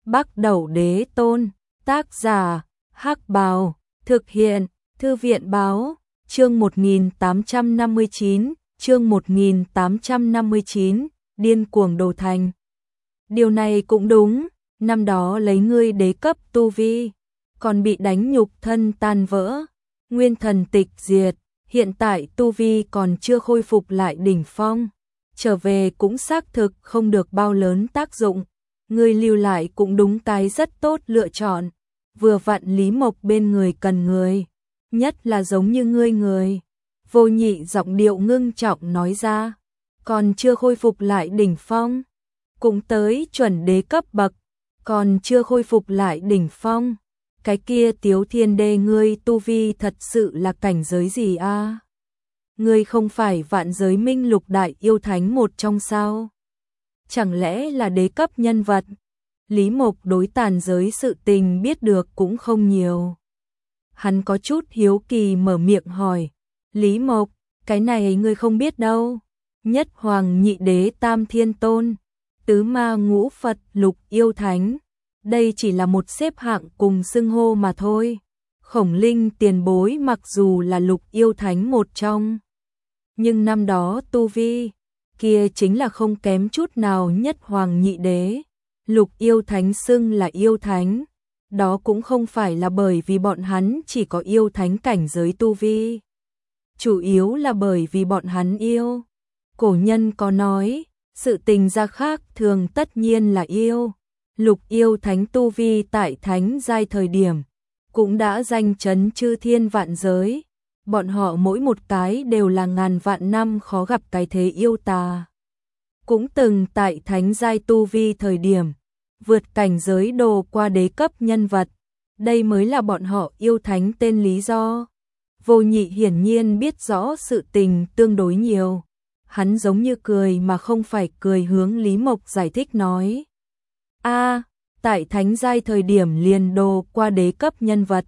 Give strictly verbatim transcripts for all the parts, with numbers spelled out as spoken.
Bắc Đẩu Đế Tôn, tác giả, Hắc Bào, thực hiện, Thư viện Báo, chương một nghìn tám trăm năm mươi chín, chương một nghìn tám trăm năm mươi chín, điên cuồng đồ thành. Điều này cũng đúng, năm đó lấy ngươi đế cấp tu vi, còn bị đánh nhục thân tan vỡ, nguyên thần tịch diệt, hiện tại tu vi còn chưa khôi phục lại đỉnh phong, trở về cũng xác thực không được bao lớn tác dụng, ngươi lưu lại cũng đúng cái rất tốt lựa chọn, vừa vặn Lý Mộc bên người cần người, nhất là giống như ngươi người. Vô Nhị giọng điệu ngưng trọng nói ra, còn chưa khôi phục lại đỉnh phong, cũng tới chuẩn đế cấp bậc, còn chưa khôi phục lại đỉnh phong. Cái kia Tiếu Thiên Đê ngươi tu vi thật sự là cảnh giới gì a? À? Ngươi không phải vạn giới minh lục đại yêu thánh một trong sao? Chẳng lẽ là đế cấp nhân vật? Lý Mộc đối tàn giới sự tình biết được cũng không nhiều. Hắn có chút hiếu kỳ mở miệng hỏi, Lý Mộc, cái này ngươi không biết đâu. Nhất hoàng nhị đế tam thiên tôn, tứ ma ngũ Phật lục yêu thánh. Đây chỉ là một xếp hạng cùng xưng hô mà thôi. Khổng Linh tiền bối mặc dù là lục yêu thánh một trong, nhưng năm đó tu vi kia chính là không kém chút nào nhất hoàng nhị đế. Lục yêu thánh xưng là yêu thánh, đó cũng không phải là bởi vì bọn hắn chỉ có yêu thánh cảnh giới tu vi, chủ yếu là bởi vì bọn hắn yêu. Cổ nhân có nói, sự tình gia khác thường tất nhiên là yêu. Lục yêu thánh tu vi tại thánh giai thời điểm, cũng đã danh chấn chư thiên vạn giới. Bọn họ mỗi một cái đều là ngàn vạn năm khó gặp cái thế yêu tà. Cũng từng tại thánh giai tu vi thời điểm, vượt cảnh giới đồ qua đế cấp nhân vật. Đây mới là bọn họ yêu thánh tên lý do. Vô Nhị hiển nhiên biết rõ sự tình tương đối nhiều. Hắn giống như cười mà không phải cười hướng Lý Mộc giải thích nói. A, à, tại thánh giai thời điểm liền đồ qua đế cấp nhân vật.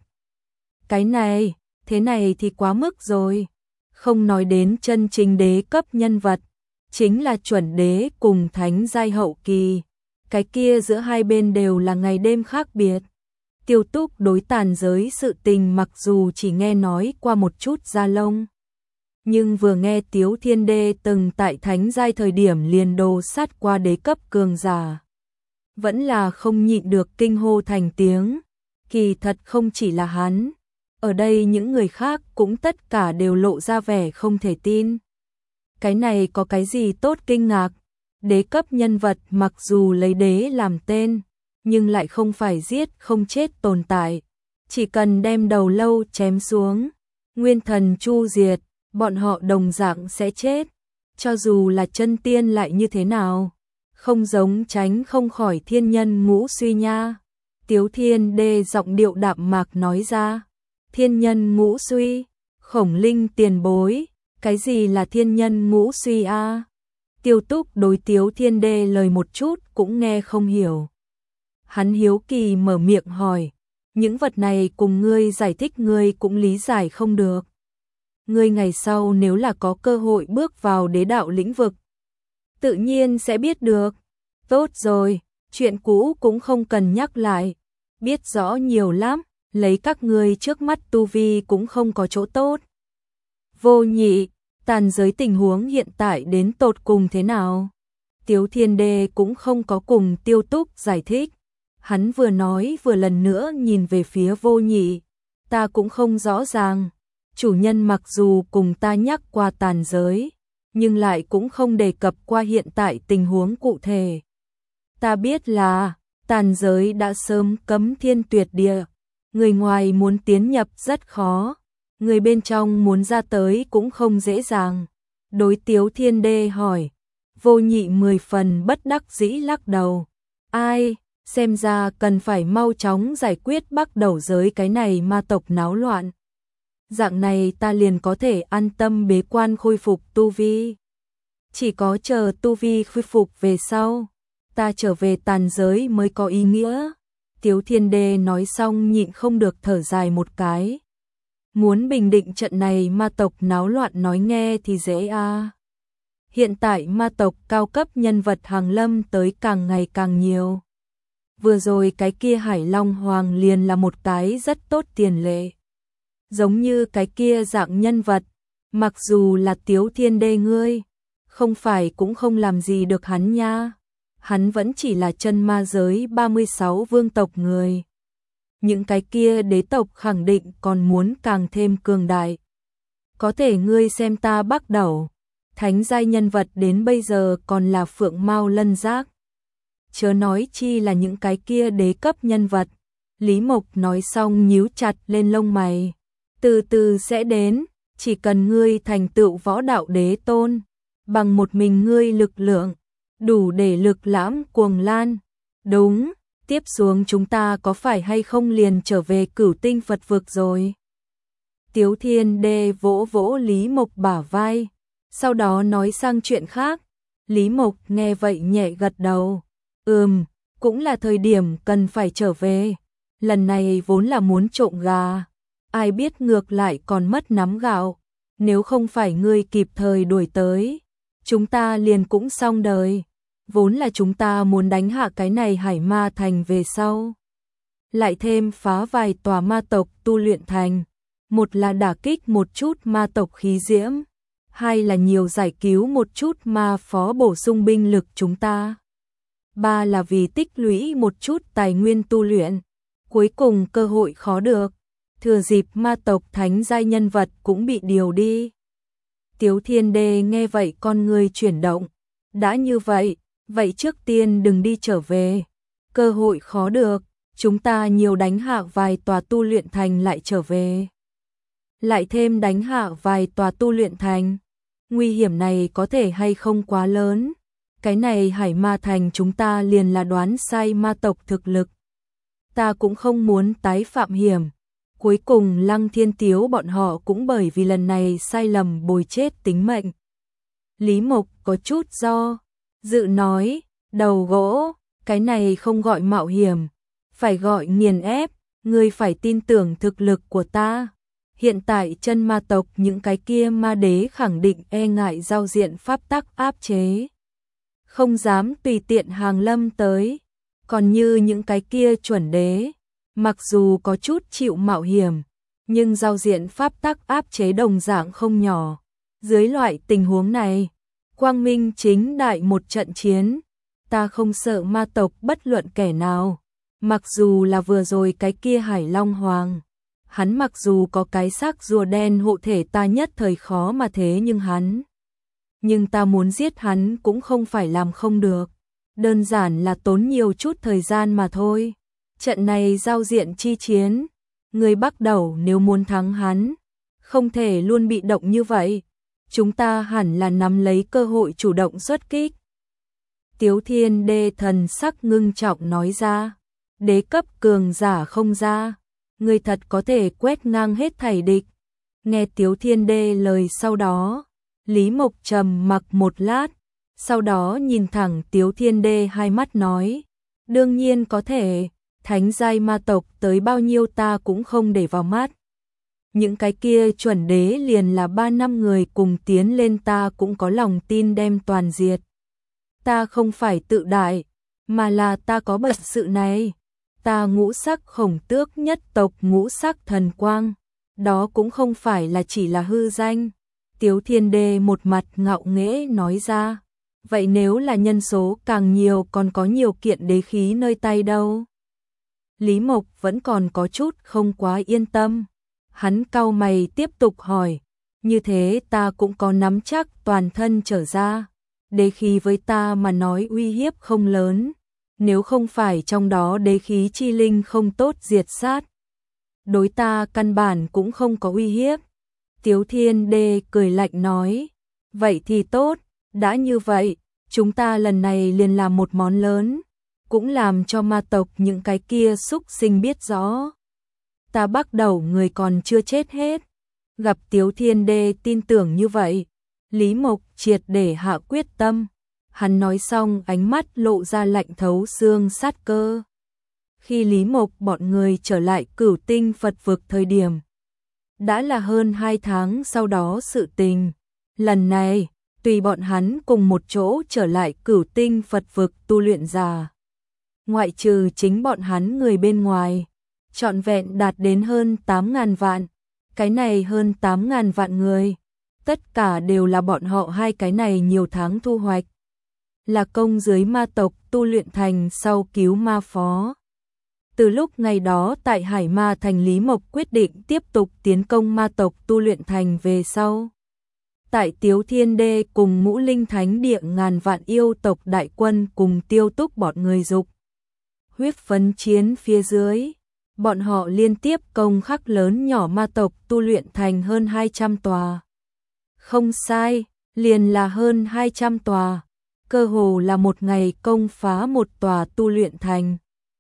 Cái này, thế này thì quá mức rồi. Không nói đến chân chính đế cấp nhân vật, chính là chuẩn đế cùng thánh giai hậu kỳ. Cái kia giữa hai bên đều là ngày đêm khác biệt. Tiêu Túc đối tàn giới sự tình mặc dù chỉ nghe nói qua một chút da lông, nhưng vừa nghe Tiếu Thiên Đê từng tại thánh giai thời điểm liền đồ sát qua đế cấp cường giả, vẫn là không nhịn được kinh hô thành tiếng. Kỳ thật không chỉ là hắn, ở đây những người khác cũng tất cả đều lộ ra vẻ không thể tin. Cái này có cái gì tốt kinh ngạc? Đế cấp nhân vật mặc dù lấy đế làm tên, nhưng lại không phải giết không chết tồn tại. Chỉ cần đem đầu lâu chém xuống, nguyên thần chu diệt, bọn họ đồng dạng sẽ chết. Cho dù là chân tiên lại như thế nào, không giống tránh không khỏi thiên nhân ngũ suy nha. Tiếu Thiên Đê giọng điệu đạm mạc nói ra. Thiên nhân ngũ suy, Khổng Linh tiền bối, cái gì là thiên nhân ngũ suy a? À? Tiêu Túc đối Tiếu Thiên Đê lời một chút cũng nghe không hiểu. Hắn hiếu kỳ mở miệng hỏi, những vật này cùng ngươi giải thích ngươi cũng lý giải không được. Ngươi ngày sau nếu là có cơ hội bước vào đế đạo lĩnh vực, tự nhiên sẽ biết được. Tốt rồi, chuyện cũ cũng không cần nhắc lại, biết rõ nhiều lắm, lấy các ngươi trước mắt tu vi cũng không có chỗ tốt. Vô Nhị, tàn giới tình huống hiện tại đến tột cùng thế nào? Tiếu Thiên Đê cũng không có cùng Tiêu Túc giải thích. Hắn vừa nói vừa lần nữa nhìn về phía Vô Nhị. Ta cũng không rõ ràng. Chủ nhân mặc dù cùng ta nhắc qua tàn giới, nhưng lại cũng không đề cập qua hiện tại tình huống cụ thể. Ta biết là tàn giới đã sớm cấm thiên tuyệt địa. Người ngoài muốn tiến nhập rất khó. Người bên trong muốn ra tới cũng không dễ dàng. Đối Tiếu Thiên Đê hỏi. Vô Nhị mười phần bất đắc dĩ lắc đầu. Ai, xem ra cần phải mau chóng giải quyết Bắc Đẩu giới cái này ma tộc náo loạn. Dạng này ta liền có thể an tâm bế quan khôi phục tu vi. Chỉ có chờ tu vi khôi phục về sau, ta trở về tàn giới mới có ý nghĩa. Tiếu Thiên Đê nói xong nhịn không được thở dài một cái. Muốn bình định trận này ma tộc náo loạn nói nghe thì dễ a. À. Hiện tại ma tộc cao cấp nhân vật hàng lâm tới càng ngày càng nhiều. vừa rồi cái kia Hải Long Hoàng liền là một cái rất tốt tiền lệ. Giống như cái kia dạng nhân vật, mặc dù là Tiếu Thiên Đê ngươi, không phải cũng không làm gì được hắn nha. Hắn vẫn chỉ là chân ma giới ba mươi sáu vương tộc người. Những cái kia đế tộc khẳng định còn muốn càng thêm cường đại. Có thể ngươi xem ta bắt đầu, thánh giai nhân vật đến bây giờ còn là phượng mao lân giác. Chớ nói chi là những cái kia đế cấp nhân vật. Lý Mộc nói xong nhíu chặt lên lông mày. Từ từ sẽ đến, chỉ cần ngươi thành tựu võ đạo đế tôn, bằng một mình ngươi lực lượng, đủ để lực lãm cuồng lan. Đúng, tiếp xuống chúng ta có phải hay không liền trở về Cửu Tinh Phật vực rồi? Tiếu Thiên Đê vỗ vỗ Lý Mộc bả vai, sau đó nói sang chuyện khác. Lý Mộc nghe vậy nhẹ gật đầu. Ừm, cũng là thời điểm cần phải trở về. Lần này vốn là muốn trộm gà, ai biết ngược lại còn mất nắm gạo. Nếu không phải ngươi kịp thời đuổi tới, chúng ta liền cũng xong đời. Vốn là chúng ta muốn đánh hạ cái này Hải Ma Thành về sau, lại thêm phá vài tòa ma tộc tu luyện thành. Một là đả kích một chút ma tộc khí diễm, hai là nhiều giải cứu một chút ma phó bổ sung binh lực chúng ta, ba là vì tích lũy một chút tài nguyên tu luyện. Cuối cùng cơ hội khó được, thừa dịp ma tộc thánh giai nhân vật cũng bị điều đi. Tiếu Thiên Đê nghe vậy con người chuyển động. Đã như vậy, vậy trước tiên đừng đi trở về. Cơ hội khó được, chúng ta nhiều đánh hạ vài tòa tu luyện thành lại trở về. Lại thêm đánh hạ vài tòa tu luyện thành. Nguy hiểm này có thể hay không quá lớn. Cái này Hải Ma Thành chúng ta liền là đoán sai ma tộc thực lực. Ta cũng không muốn tái phạm hiểm. Cuối cùng Lăng Thiên Tiếu bọn họ cũng bởi vì lần này sai lầm bồi chết tính mệnh. Lý Mộc có chút do dự nói, đầu gỗ, cái này không gọi mạo hiểm, phải gọi nghiền ép, ngươi phải tin tưởng thực lực của ta. Hiện tại chân ma tộc những cái kia ma đế khẳng định e ngại giao diện pháp tắc áp chế, không dám tùy tiện hàng lâm tới. Còn như những cái kia chuẩn đế, mặc dù có chút chịu mạo hiểm, nhưng giao diện pháp tắc áp chế đồng dạng không nhỏ. Dưới loại tình huống này, quang minh chính đại một trận chiến, ta không sợ ma tộc bất luận kẻ nào. Mặc dù là vừa rồi cái kia Hải Long Hoàng, hắn mặc dù có cái xác rùa đen hộ thể ta nhất thời khó mà thế nhưng hắn. Nhưng ta muốn giết hắn cũng không phải làm không được. Đơn giản là tốn nhiều chút thời gian mà thôi. Trận này giao diện chi chiến, người bắt đầu nếu muốn thắng hắn, không thể luôn bị động như vậy. Chúng ta hẳn là nắm lấy cơ hội chủ động xuất kích. Tiếu Thiên Đê thần sắc ngưng trọng nói ra. Đế cấp cường giả không ra, người thật có thể quét ngang hết thảy địch. Nghe Tiếu Thiên Đê lời sau đó, Lý Mộc trầm mặc một lát, sau đó nhìn thẳng Tiếu Thiên Đê hai mắt nói, đương nhiên có thể, thánh giai ma tộc tới bao nhiêu ta cũng không để vào mắt. Những cái kia chuẩn đế liền là ba năm người cùng tiến lên ta cũng có lòng tin đem toàn diệt. Ta không phải tự đại, mà là ta có bật sự này. Ta ngũ sắc khổng tước nhất tộc ngũ sắc thần quang, đó cũng không phải là chỉ là hư danh. Tiếu Thiên Đê một mặt ngạo nghễ nói ra, vậy nếu là nhân số càng nhiều còn có nhiều kiện đế khí nơi tay đâu? Lý Mộc vẫn còn có chút không quá yên tâm. Hắn cau mày tiếp tục hỏi, như thế ta cũng có nắm chắc toàn thân trở ra. Đế khí với ta mà nói uy hiếp không lớn, nếu không phải trong đó đế khí chi linh không tốt diệt sát, đối ta căn bản cũng không có uy hiếp. Tiếu Thiên Đê cười lạnh nói, vậy thì tốt, đã như vậy, chúng ta lần này liền làm một món lớn, cũng làm cho ma tộc những cái kia xúc sinh biết rõ. Ta bắt đầu người còn chưa chết hết. Gặp Tiếu Thiên Đê tin tưởng như vậy, Lý Mộc triệt để hạ quyết tâm. Hắn nói xong ánh mắt lộ ra lạnh thấu xương sát cơ. Khi Lý Mộc bọn người trở lại Cửu Tinh Phật vực thời điểm, đã là hơn hai tháng sau đó sự tình. Lần này, tùy bọn hắn cùng một chỗ trở lại Cửu Tinh Phật vực tu luyện giả. ngoại trừ chính bọn hắn người bên ngoài, trọn vẹn đạt đến hơn tám ngàn vạn. Cái này hơn tám ngàn vạn người, tất cả đều là bọn họ hai cái này nhiều tháng thu hoạch. Là công dưới ma tộc tu luyện thành sau cứu ma phó. Từ lúc ngày đó tại Hải Ma Thành, Lý Mộc quyết định tiếp tục tiến công ma tộc tu luyện thành về sau. Tại Tiếu Thiên Đê cùng Ngũ Linh Thánh Địa ngàn vạn yêu tộc đại quân cùng Tiêu Túc bọn người dục huyết phấn chiến phía dưới, bọn họ liên tiếp công khắc lớn nhỏ ma tộc tu luyện thành hơn hai trăm tòa. Không sai, liền là hơn hai trăm tòa, cơ hồ là một ngày công phá một tòa tu luyện thành.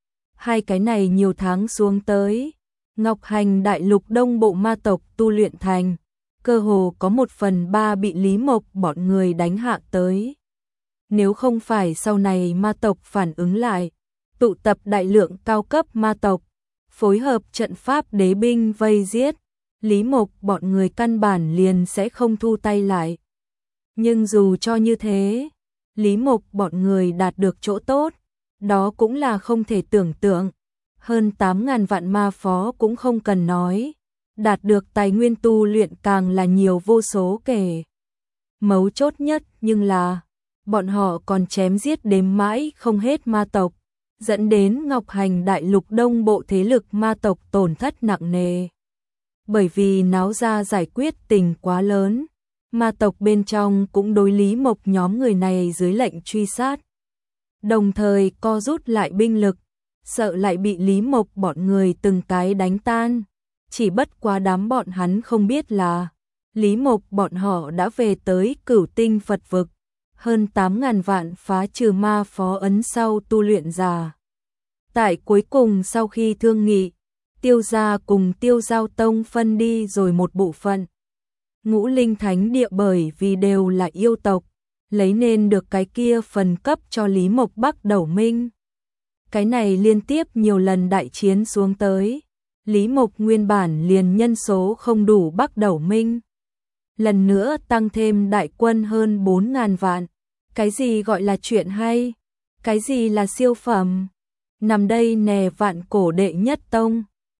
Hai cái này nhiều tháng xuống tới, Ngọc Hành đại lục đông bộ ma tộc tu luyện thành, cơ hồ có một phần ba bị Lý Mộc bọn người đánh hạ tới. Nếu không phải sau này ma tộc phản ứng lại, tụ tập đại lượng cao cấp ma tộc, phối hợp trận pháp đế binh vây giết, Lý Mộc bọn người căn bản liền sẽ không thu tay lại. Nhưng dù cho như thế, Lý Mộc bọn người đạt được chỗ tốt, đó cũng là không thể tưởng tượng. Hơn tám ngàn vạn ma phó cũng không cần nói, đạt được tài nguyên tu luyện càng là nhiều vô số kể. Mấu chốt nhất nhưng là, bọn họ còn chém giết đếm mãi không hết ma tộc, dẫn đến Ngọc Hành đại lục đông bộ thế lực ma tộc tổn thất nặng nề. Bởi vì náo ra giải quyết tình quá lớn, ma tộc bên trong cũng đối Lý Mộc nhóm người này dưới lệnh truy sát. Đồng thời co rút lại binh lực, sợ lại bị Lý Mộc bọn người từng cái đánh tan. Chỉ bất quá đám bọn hắn không biết là Lý Mộc bọn họ đã về tới Cửu Tinh Phật vực, hơn tám ngàn vạn phá trừ ma phó ấn sau tu luyện giả. Tại cuối cùng sau khi thương nghị, Tiêu gia cùng Tiêu Giao Tông phân đi rồi một bộ phận. Ngũ Linh Thánh Địa bởi vì đều là yêu tộc, lấy nên được cái kia phần cấp cho Lý Mộc Bắc Đầu Minh. Cái này liên tiếp nhiều lần đại chiến xuống tới, Lý Mộc nguyên bản liền nhân số không đủ Bắc Đầu Minh. Lần nữa tăng thêm đại quân hơn bốn ngàn vạn. Cái gì gọi là chuyện hay? Cái gì là siêu phẩm? Nằm đây nè vạn cổ đệ nhất tông.